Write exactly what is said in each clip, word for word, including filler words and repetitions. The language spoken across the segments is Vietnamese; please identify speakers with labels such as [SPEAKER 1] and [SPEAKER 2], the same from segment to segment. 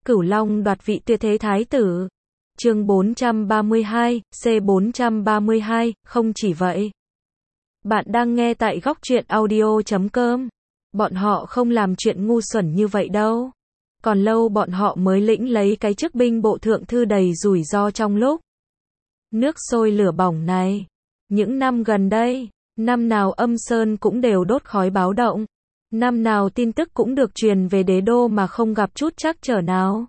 [SPEAKER 1] Cửu Long đoạt vị tuyệt thế thái tử. Chương bốn trăm ba mươi hai, C bốn trăm ba mươi hai, không chỉ vậy. Bạn đang nghe tại góc truyện audio chấm com. Bọn họ không làm chuyện ngu xuẩn như vậy đâu. Còn lâu bọn họ mới lĩnh lấy cái chức binh bộ thượng thư đầy rủi ro trong lúc nước sôi lửa bỏng này. Những năm gần đây, năm nào Âm Sơn cũng đều đốt khói báo động. Năm nào tin tức cũng được truyền về đế đô mà không gặp chút trắc trở nào.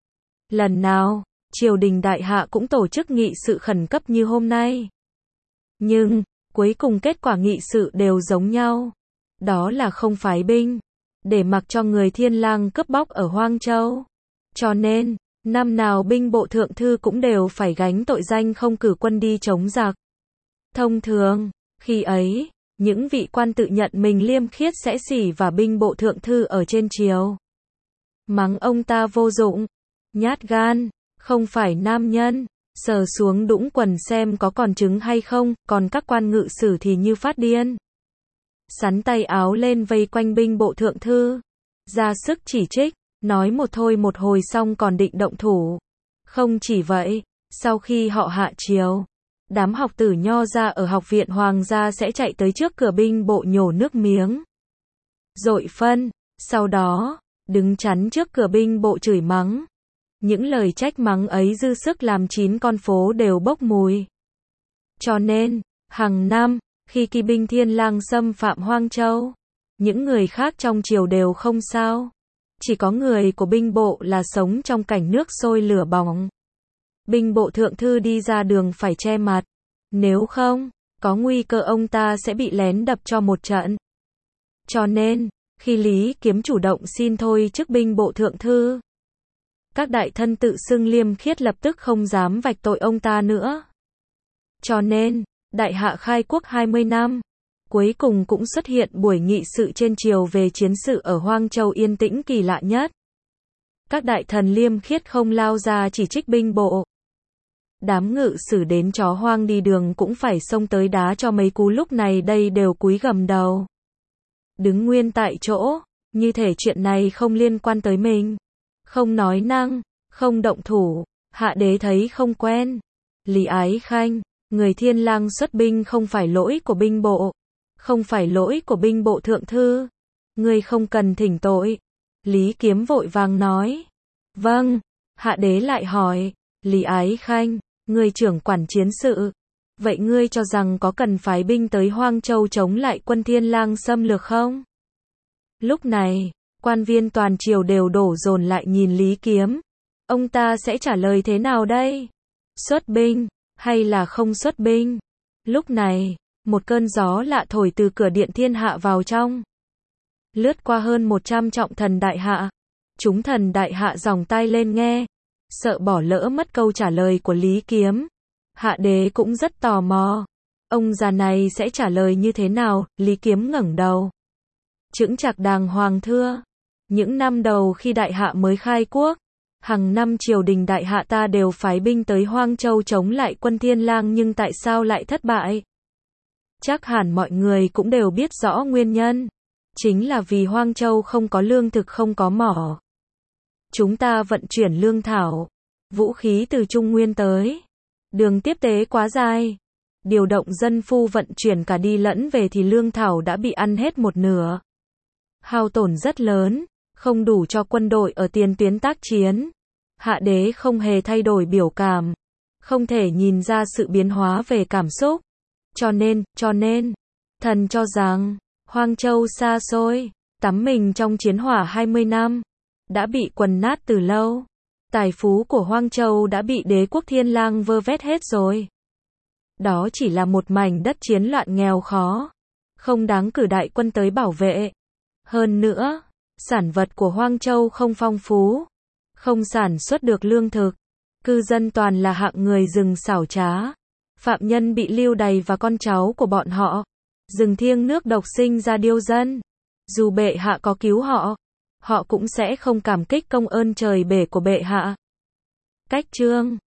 [SPEAKER 1] Lần nào, triều đình đại hạ cũng tổ chức nghị sự khẩn cấp như hôm nay. Nhưng, cuối cùng kết quả nghị sự đều giống nhau. Đó là không phái binh, để mặc cho người Thiên Lang cướp bóc ở Hoang Châu. Cho nên, năm nào binh bộ thượng thư cũng đều phải gánh tội danh không cử quân đi chống giặc. Thông thường, khi ấy, những vị quan tự nhận mình liêm khiết sẽ xỉ và binh bộ thượng thư ở trên triều. Mắng ông ta vô dụng, nhát gan, không phải nam nhân, sờ xuống đũng quần xem có còn trứng hay không, còn các quan ngự sử thì như phát điên. Sắn tay áo lên vây quanh binh bộ thượng thư, ra sức chỉ trích, nói một thôi một hồi xong còn định động thủ. Không chỉ vậy, sau khi họ hạ triều, đám học tử nho ra ở học viện hoàng gia sẽ chạy tới trước cửa binh bộ nhổ nước miếng, dội phân, sau đó, đứng chắn trước cửa binh bộ chửi mắng. Những lời trách mắng ấy dư sức làm chín con phố đều bốc mùi. Cho nên, hàng năm, khi kỳ binh Thiên Lang xâm phạm Hoang Châu, những người khác trong triều đều không sao. Chỉ có người của binh bộ là sống trong cảnh nước sôi lửa bỏng. Binh bộ thượng thư đi ra đường phải che mặt. Nếu không, có nguy cơ ông ta sẽ bị lén đập cho một trận. Cho nên, khi Lý Kiếm chủ động xin thôi chức binh bộ thượng thư, các đại thân tự xưng liêm khiết lập tức không dám vạch tội ông ta nữa. Cho nên, đại hạ khai quốc hai mươi năm, cuối cùng cũng xuất hiện buổi nghị sự trên triều về chiến sự ở Hoang Châu yên tĩnh kỳ lạ nhất. Các đại thần liêm khiết không lao ra chỉ trích binh bộ. Đám ngự sử đến chó hoang đi đường cũng phải xông tới đá cho mấy cú, lúc này đây đều cúi gầm đầu, đứng nguyên tại chỗ, như thể chuyện này không liên quan tới mình. Không nói năng, không động thủ. Hạ đế thấy không quen. Lý Ái Khanh, người Thiên Lang xuất binh không phải lỗi của binh bộ, không phải lỗi của binh bộ thượng thư. Ngươi không cần thỉnh tội. Lý Kiếm vội vàng nói. Vâng. Hạ đế lại hỏi. Lý Ái Khanh, ngươi trưởng quản chiến sự. Vậy ngươi cho rằng có cần phái binh tới Hoang Châu chống lại quân Thiên Lang xâm lược không? Lúc này, quan viên toàn triều đều đổ dồn lại nhìn Lý Kiếm. Ông ta sẽ trả lời thế nào đây? Xuất binh, hay là không xuất binh? Lúc này, một cơn gió lạ thổi từ cửa điện thiên hạ vào trong. Lướt qua hơn một trăm trọng thần đại hạ. Chúng thần đại hạ giòng tai lên nghe, sợ bỏ lỡ mất câu trả lời của Lý Kiếm. Hạ đế cũng rất tò mò. Ông già này sẽ trả lời như thế nào? Lý Kiếm ngẩng đầu, chững chạc đàng hoàng thưa. Những năm đầu khi đại hạ mới khai quốc, hàng năm triều đình đại hạ ta đều phái binh tới Hoang Châu chống lại quân Thiên Lang, nhưng tại sao lại thất bại? Chắc hẳn mọi người cũng đều biết rõ nguyên nhân. Chính là vì Hoang Châu không có lương thực, không có mỏ. Chúng ta vận chuyển lương thảo, vũ khí từ Trung Nguyên tới. Đường tiếp tế quá dài. Điều động dân phu vận chuyển cả đi lẫn về thì lương thảo đã bị ăn hết một nửa. Hao tổn rất lớn, không đủ cho quân đội ở tiền tuyến tác chiến. Hạ đế không hề thay đổi biểu cảm, không thể nhìn ra sự biến hóa về cảm xúc. Cho nên, cho nên, thần cho rằng, Hoang Châu xa xôi, tắm mình trong chiến hỏa hai mươi năm, đã bị quần nát từ lâu. Tài phú của Hoang Châu đã bị đế quốc Thiên Lang vơ vét hết rồi. Đó chỉ là một mảnh đất chiến loạn nghèo khó, không đáng cử đại quân tới bảo vệ. Hơn nữa, sản vật của Hoang Châu không phong phú, không sản xuất được lương thực. Cư dân toàn là hạng người rừng xảo trá. Phạm nhân bị lưu đày và con cháu của bọn họ. Rừng thiêng nước độc sinh ra điêu dân. Dù bệ hạ có cứu họ, họ cũng sẽ không cảm kích công ơn trời bể của bệ hạ. Cách chương